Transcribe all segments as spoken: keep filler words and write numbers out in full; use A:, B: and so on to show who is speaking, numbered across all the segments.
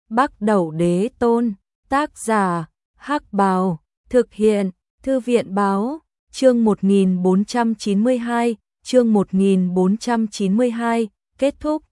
A: Bắc Đẩu Đế Tôn, tác giả, Hắc Bào, thực hiện, Thư viện Báo, chương một nghìn bốn trăm chín mươi hai, chương một nghìn bốn trăm chín mươi hai, kết thúc.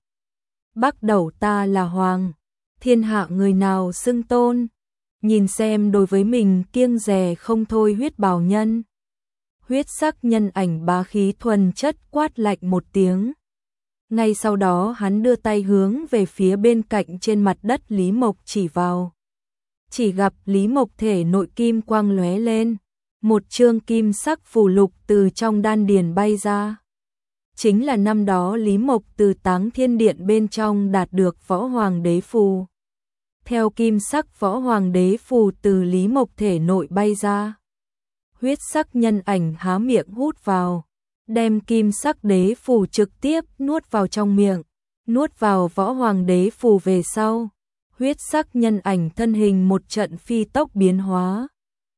A: Bắc Đẩu ta là hoàng, thiên hạ người nào xưng tôn, nhìn xem đối với mình kiêng dè không thôi huyết bào nhân. Huyết sắc nhân ảnh bá khí thuần chất quát lạnh một tiếng. Ngay sau đó hắn đưa tay hướng về phía bên cạnh trên mặt đất Lý Mộc chỉ vào. Chỉ gặp Lý Mộc thể nội kim quang lóe lên, một chương kim sắc phù lục từ trong đan điền bay ra. Chính là năm đó Lý Mộc từ Táng Thiên Điện bên trong đạt được Võ Hoàng Đế Phù. Theo kim sắc Võ Hoàng Đế Phù từ Lý Mộc thể nội bay ra, huyết sắc nhân ảnh há miệng hút vào, đem kim sắc đế phù trực tiếp nuốt vào trong miệng, nuốt vào Võ Hoàng Đế Phù về sau, huyết sắc nhân ảnh thân hình một trận phi tốc biến hóa.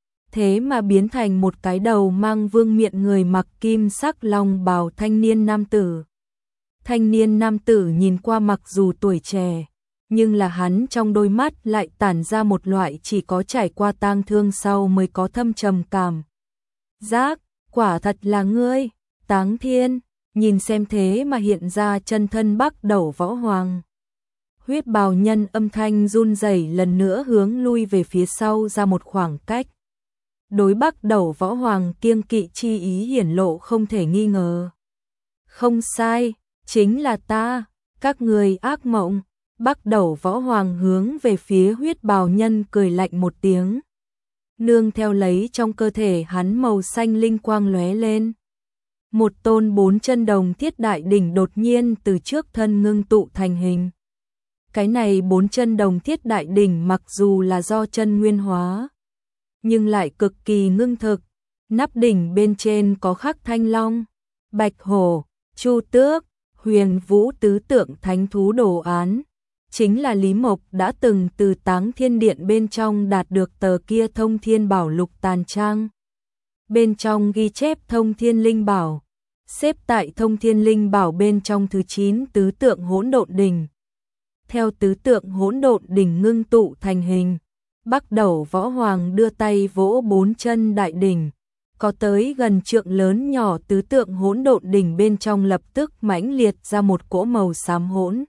A: Thế mà biến thành một cái đầu mang vương miện người mặc kim sắc long bào thanh niên nam tử. Thanh niên nam tử nhìn qua mặc dù tuổi trẻ, nhưng là hắn trong đôi mắt lại tản ra một loại chỉ có trải qua tang thương sau mới có thâm trầm cảm giác. Quả thật là ngươi, Táng Thiên, nhìn xem thế mà hiện ra chân thân Bắc Đẩu Võ Hoàng. Huyết bào nhân âm thanh run rẩy lần nữa hướng lui về phía sau ra một khoảng cách. Đối Bắc Đẩu Võ Hoàng kiêng kỵ chi ý hiển lộ không thể nghi ngờ. Không sai, chính là ta, các người ác mộng. Bắc Đẩu Võ Hoàng hướng về phía huyết bào nhân cười lạnh một tiếng. Nương theo lấy trong cơ thể hắn màu xanh linh quang lóe lên. Một tôn bốn chân đồng thiết đại đỉnh đột nhiên từ trước thân ngưng tụ thành hình. Cái này bốn chân đồng thiết đại đỉnh mặc dù là do chân nguyên hóa, nhưng lại cực kỳ ngưng thực. Nắp đỉnh bên trên có khắc thanh long, bạch hổ, chu tước, huyền vũ tứ tượng thánh thú đồ án. Chính là Lý Mộc đã từng từ Táng Thiên Điện bên trong đạt được tờ kia Thông Thiên Bảo Lục tàn trang. Bên trong ghi chép Thông Thiên Linh Bảo, xếp tại Thông Thiên Linh Bảo bên trong thứ chín tứ tượng hỗn độn đỉnh. Theo tứ tượng hỗn độn đỉnh ngưng tụ thành hình, Bắc Đẩu Võ Hoàng đưa tay vỗ bốn chân đại đỉnh, có tới gần trượng lớn nhỏ tứ tượng hỗn độn đỉnh bên trong lập tức mãnh liệt ra một cỗ màu xám hỗn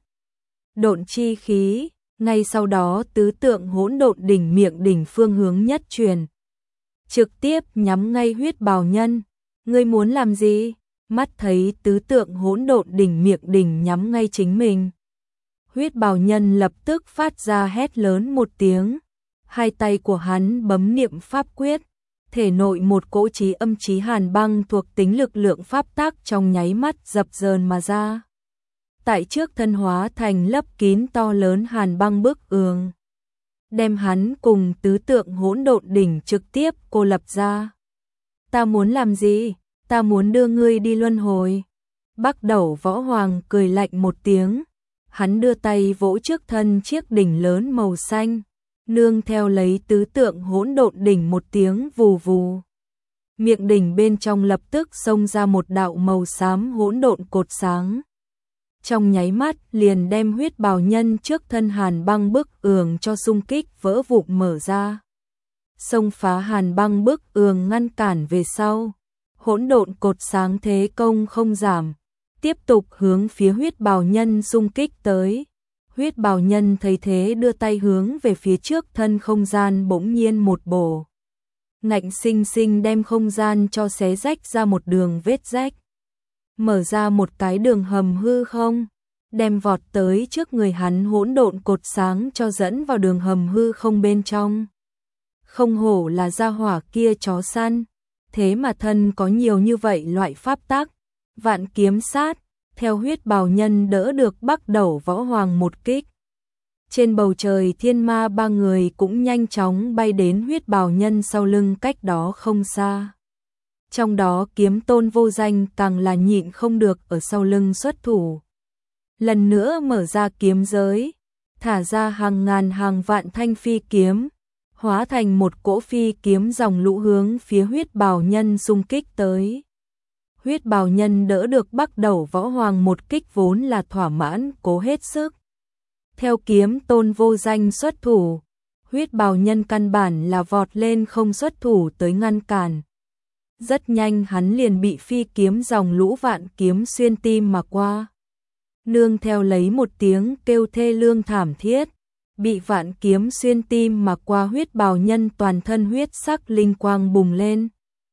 A: độn chi khí. Ngay sau đó tứ tượng hỗn độn đỉnh miệng đỉnh phương hướng nhất truyền, trực tiếp nhắm ngay huyết bào nhân. Ngươi muốn làm gì? Mắt thấy tứ tượng hỗn độn đỉnh miệng đỉnh nhắm ngay chính mình, huyết bào nhân lập tức phát ra hét lớn một tiếng. Hai tay của hắn bấm niệm pháp quyết, thể nội một cỗ chí âm chí hàn băng thuộc tính lực lượng pháp tác trong nháy mắt dập dờn mà ra. Tại trước thân hóa thành lấp kín to lớn hàn băng bức ương, đem hắn cùng tứ tượng hỗn độn đỉnh trực tiếp cô lập ra. Ta muốn làm gì? Ta muốn đưa ngươi đi luân hồi. Bắc Đẩu Võ Hoàng cười lạnh một tiếng, hắn đưa tay vỗ trước thân chiếc đỉnh lớn màu xanh, nương theo lấy tứ tượng hỗn độn đỉnh một tiếng vù vù. Miệng đỉnh bên trong lập tức xông ra một đạo màu xám hỗn độn cột sáng. Trong nháy mắt liền đem huyết bào nhân trước thân hàn băng bức ường cho xung kích vỡ vụn mở ra. Xông phá hàn băng bức ường ngăn cản về sau, hỗn độn cột sáng thế công không giảm, tiếp tục hướng phía huyết bào nhân xung kích tới. Huyết bào nhân thấy thế đưa tay hướng về phía trước thân không gian bỗng nhiên một bổ, ngạnh sinh sinh đem không gian cho xé rách ra một đường vết rách, mở ra một cái đường hầm hư không, đem vọt tới trước người hắn hỗn độn cột sáng cho dẫn vào đường hầm hư không bên trong. Không hổ là gia hỏa kia chó săn, thế mà thân có nhiều như vậy loại pháp tắc. Vạn kiếm sát, theo huyết bào nhân đỡ được Bắc Đẩu Võ Hoàng một kích. Trên bầu trời thiên ma ba người cũng nhanh chóng bay đến huyết bào nhân sau lưng cách đó không xa. Trong đó kiếm tôn vô danh càng là nhịn không được ở sau lưng xuất thủ. Lần nữa mở ra kiếm giới, thả ra hàng ngàn hàng vạn thanh phi kiếm, hóa thành một cỗ phi kiếm dòng lũ hướng phía huyết bào nhân xung kích tới. Huyết bào nhân đỡ được Bắc Đẩu Võ Hoàng một kích vốn là thỏa mãn, cố hết sức. Theo kiếm tôn vô danh xuất thủ, huyết bào nhân căn bản là vọt lên không xuất thủ tới ngăn cản. Rất nhanh hắn liền bị phi kiếm dòng lũ vạn kiếm xuyên tim mà qua. Nương theo lấy một tiếng kêu thê lương thảm thiết, bị vạn kiếm xuyên tim mà qua huyết bào nhân toàn thân huyết sắc linh quang bùng lên.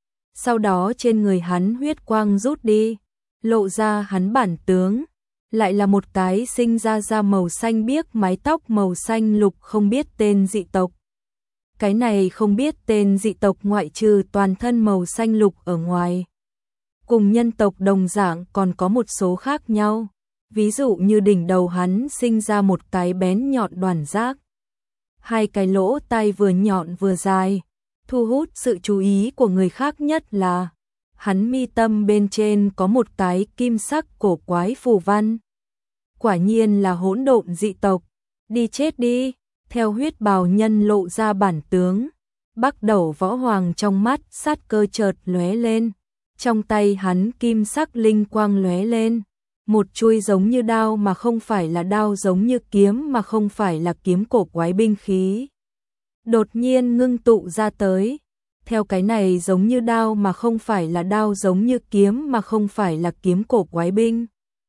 A: Sau đó trên người hắn huyết quang rút đi, lộ ra hắn bản tướng, lại là một cái sinh ra da màu xanh biếc mái tóc màu xanh lục không biết tên dị tộc. Cái này không biết tên dị tộc ngoại trừ toàn thân màu xanh lục ở ngoài. Cùng nhân tộc đồng dạng còn có một số khác nhau. Ví dụ như đỉnh đầu hắn sinh ra một cái bén nhọn đoàn giác. Hai cái lỗ tai vừa nhọn vừa dài. Thu hút sự chú ý của người khác nhất là hắn mi tâm bên trên có một cái kim sắc cổ quái phù văn. Quả nhiên là hỗn độn dị tộc. Đi chết đi. Theo huyết bào nhân lộ ra bản tướng, Bắc Đầu Võ Hoàng trong mắt sát cơ chợt lóe lên, trong tay hắn kim sắc linh quang lóe lên, một chuôi giống như đao mà không phải là đao, giống như kiếm mà không phải là kiếm, cổ quái binh khí đột nhiên ngưng tụ ra tới. Theo cái này giống như đao mà không phải là đao, giống như kiếm mà không phải là kiếm, cổ quái binh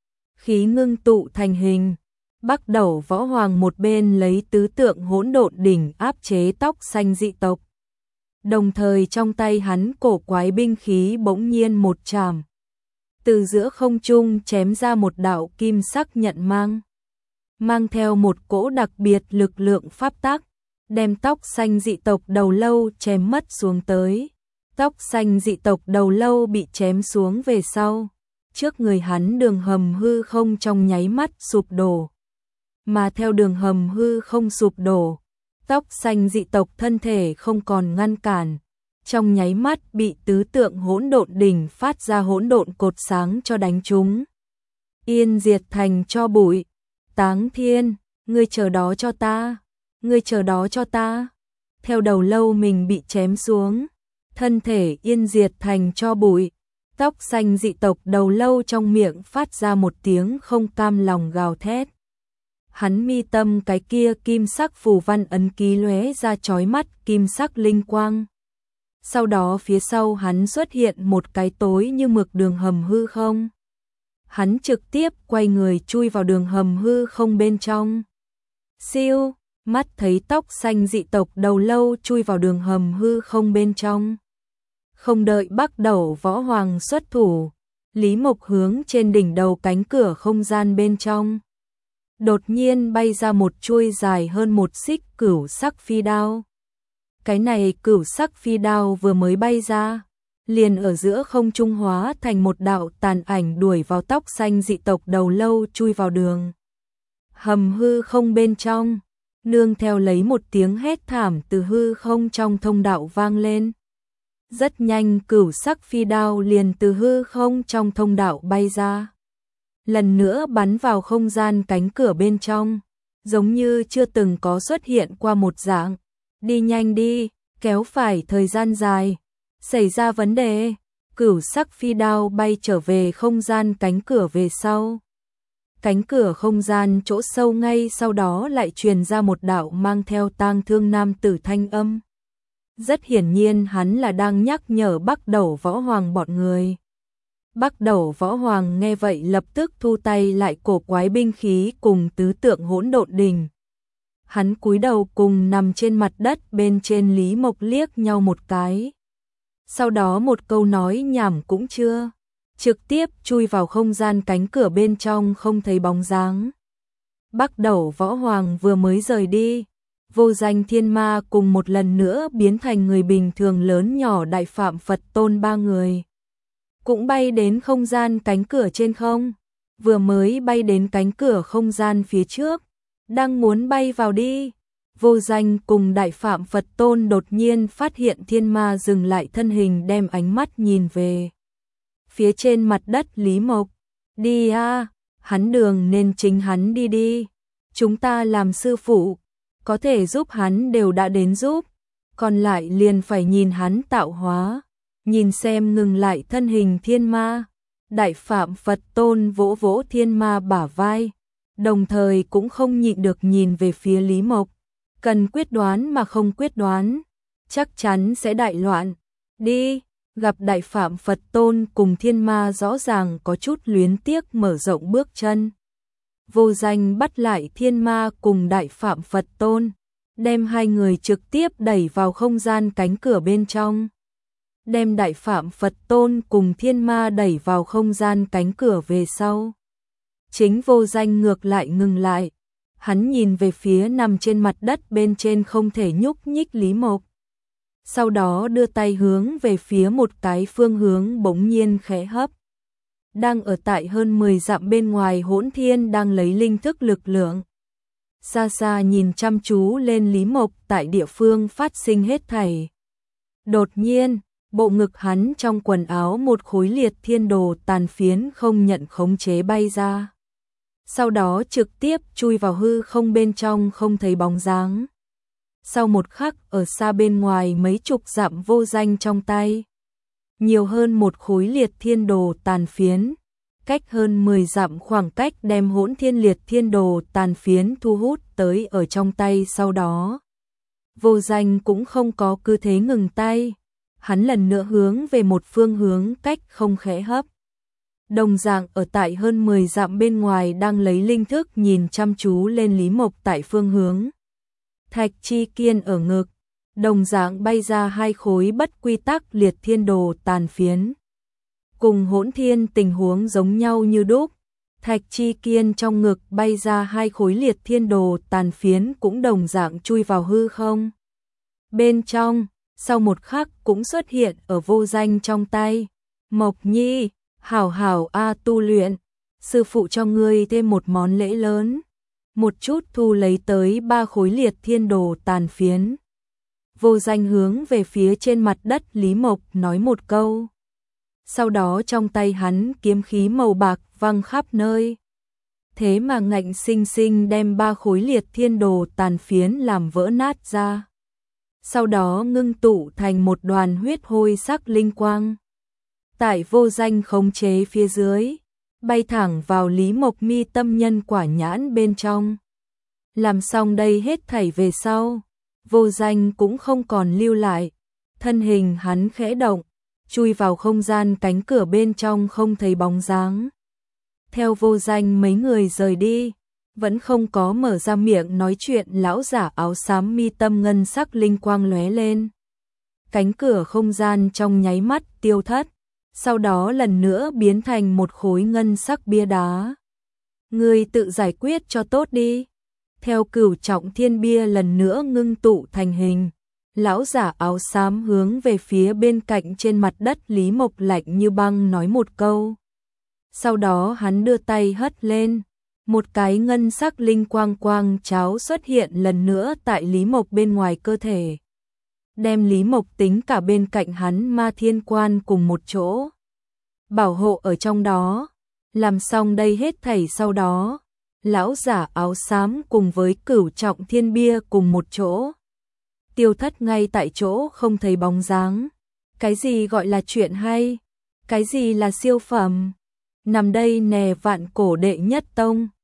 A: khí ngưng tụ thành hình. Bắc Đầu Võ Hoàng một bên lấy tứ tượng hỗn độn đỉnh áp chế tóc xanh dị tộc. Đồng thời trong tay hắn cổ quái binh khí bỗng nhiên một chàm. Từ giữa không trung chém ra một đạo kim sắc nhận mang. Mang theo một cỗ đặc biệt lực lượng pháp tắc, đem tóc xanh dị tộc đầu lâu chém mất xuống tới. Tóc xanh dị tộc đầu lâu bị chém xuống về sau. Trước người hắn đường hầm hư không trong nháy mắt sụp đổ. Mà theo đường hầm hư không sụp đổ, tóc xanh dị tộc thân thể không còn ngăn cản, trong nháy mắt bị tứ tượng hỗn độn đỉnh phát ra hỗn độn cột sáng cho đánh trúng. Yên diệt thành cho bụi. Táng Thiên, ngươi chờ đó cho ta, ngươi chờ đó cho ta. Theo đầu lâu mình bị chém xuống, thân thể yên diệt thành cho bụi. Tóc xanh dị tộc đầu lâu trong miệng phát ra một tiếng không cam lòng gào thét. Hắn mi tâm cái kia kim sắc phù văn ấn ký lóe ra chói mắt kim sắc linh quang. Sau đó phía sau hắn xuất hiện một cái tối như mực đường hầm hư không. Hắn trực tiếp quay người chui vào đường hầm hư không bên trong. Siêu, mắt thấy tóc xanh dị tộc đầu lâu chui vào đường hầm hư không bên trong. Không đợi Bắc Đầu Võ Hoàng xuất thủ, Lý Mộc hướng trên đỉnh đầu cánh cửa không gian bên trong. Đột nhiên bay ra một chuôi dài hơn một xích cửu sắc phi đao. Cái này cửu sắc phi đao vừa mới bay ra, liền ở giữa không trung hóa thành một đạo tàn ảnh đuổi vào tóc xanh dị tộc đầu lâu chui vào đường hầm hư không bên trong. Nương theo lấy một tiếng hét thảm từ hư không trong thông đạo vang lên. Rất nhanh cửu sắc phi đao liền từ hư không trong thông đạo bay ra. Lần nữa bắn vào không gian cánh cửa bên trong, giống như chưa từng có xuất hiện qua một dạng. Đi nhanh đi, kéo phải thời gian dài. Xảy ra vấn đề, cửu sắc phi đao bay trở về không gian cánh cửa về sau. Cánh cửa không gian chỗ sâu ngay sau đó lại truyền ra một đạo mang theo tang thương nam tử thanh âm. Rất hiển nhiên hắn là đang nhắc nhở Bắc Đầu Võ Hoàng bọn người. Bắc Đầu Võ Hoàng nghe vậy lập tức thu tay lại cổ quái binh khí cùng tứ tượng hỗn độn đỉnh. Hắn cúi đầu cùng nằm trên mặt đất bên trên Lý Mộc liếc nhau một cái. Sau đó một câu nói nhảm cũng chưa, trực tiếp chui vào không gian cánh cửa bên trong không thấy bóng dáng. Bắc Đầu Võ Hoàng vừa mới rời đi, Vô Danh Thiên Ma cùng một lần nữa biến thành người bình thường lớn nhỏ Đại Phạm Phật Tôn ba người. Cũng bay đến không gian cánh cửa trên không, vừa mới bay đến cánh cửa không gian phía trước, đang muốn bay vào đi. Vô Danh cùng Đại Phạm Phật Tôn đột nhiên phát hiện Thiên Ma dừng lại thân hình, đem ánh mắt nhìn về phía trên mặt đất Lý Mộc. Đi a, hắn đường nên chính hắn đi đi. Chúng ta làm sư phụ, có thể giúp hắn đều đã đến giúp, còn lại liền phải nhìn hắn tạo hóa. Nhìn xem ngừng lại thân hình Thiên Ma, Đại Phạm Phật Tôn vỗ vỗ Thiên Ma bả vai, đồng thời cũng không nhịn được nhìn về phía Lý Mộc. Cần quyết đoán mà không quyết đoán, chắc chắn sẽ đại loạn. Đi, gặp Đại Phạm Phật Tôn cùng Thiên Ma rõ ràng có chút luyến tiếc mở rộng bước chân. Vô Danh bắt lại Thiên Ma cùng Đại Phạm Phật Tôn, đem hai người trực tiếp đẩy vào không gian cánh cửa bên trong. Đem Đại Phạm Phật Tôn cùng Thiên Ma đẩy vào không gian cánh cửa về sau. Chính Vô Danh ngược lại ngừng lại, hắn nhìn về phía nằm trên mặt đất bên trên không thể nhúc nhích Lý Mộc. Sau đó đưa tay hướng về phía một cái phương hướng bỗng nhiên khẽ hấp. Đang ở tại hơn mười dặm bên ngoài Hỗn Thiên đang lấy linh thức lực lượng. Xa xa nhìn chăm chú lên Lý Mộc tại địa phương phát sinh hết thảy. Đột nhiên, bộ ngực hắn trong quần áo một khối liệt thiên đồ tàn phiến không nhận khống chế bay ra. Sau đó trực tiếp chui vào hư không bên trong không thấy bóng dáng. Sau một khắc ở xa bên ngoài mấy chục dặm Vô Danh trong tay. Nhiều hơn một khối liệt thiên đồ tàn phiến. Cách hơn mười dặm khoảng cách đem Hỗn Thiên liệt thiên đồ tàn phiến thu hút tới ở trong tay sau đó. Vô Danh cũng không có cứ thế ngừng tay. Hắn lần nữa hướng về một phương hướng cách không khẽ hấp. Đồng dạng ở tại hơn mười dặm bên ngoài đang lấy linh thức nhìn chăm chú lên Lý Mộc tại phương hướng. Thạch Chi Kiên ở ngực, đồng dạng bay ra hai khối bất quy tắc liệt thiên đồ tàn phiến. Cùng Hỗn Thiên tình huống giống nhau như đúc, Thạch Chi Kiên trong ngực bay ra hai khối liệt thiên đồ tàn phiến cũng đồng dạng chui vào hư không. Bên trong, sau một khắc cũng xuất hiện ở Vô Danh trong tay. Mộc Nhi, hảo hảo a tu luyện, sư phụ cho ngươi thêm một món lễ lớn. Một chút thu lấy tới ba khối liệt thiên đồ tàn phiến. Vô Danh hướng về phía trên mặt đất Lý Mộc nói một câu. Sau đó trong tay hắn kiếm khí màu bạc văng khắp nơi. Thế mà ngạnh sinh sinh đem ba khối liệt thiên đồ tàn phiến làm vỡ nát ra. Sau đó ngưng tụ thành một đoàn huyết hôi sắc linh quang. Tại Vô Danh khống chế phía dưới, bay thẳng vào Lý Mộc mi tâm nhân quả nhãn bên trong. Làm xong đây hết thảy về sau, Vô Danh cũng không còn lưu lại, thân hình hắn khẽ động, chui vào không gian cánh cửa bên trong không thấy bóng dáng. Theo Vô Danh mấy người rời đi, vẫn không có mở ra miệng nói chuyện lão giả áo xám mi tâm ngân sắc linh quang lóe lên. Cánh cửa không gian trong nháy mắt tiêu thất, sau đó lần nữa biến thành một khối ngân sắc bia đá. Ngươi tự giải quyết cho tốt đi. Theo Cửu Trọng Thiên bia lần nữa ngưng tụ thành hình, lão giả áo xám hướng về phía bên cạnh trên mặt đất Lý Mộc lạnh như băng nói một câu. Sau đó hắn đưa tay hất lên, một cái ngân sắc linh quang quang cháo xuất hiện lần nữa tại Lý Mộc bên ngoài cơ thể. Đem Lý Mộc tính cả bên cạnh hắn Ma Thiên Quan cùng một chỗ. Bảo hộ ở trong đó. Làm xong đây hết thảy sau đó, lão giả áo xám cùng với Cửu Trọng Thiên bia cùng một chỗ. Tiêu thất ngay tại chỗ không thấy bóng dáng. Cái gì gọi là chuyện hay? Cái gì là siêu phẩm? Nằm đây nè vạn cổ đệ nhất tông.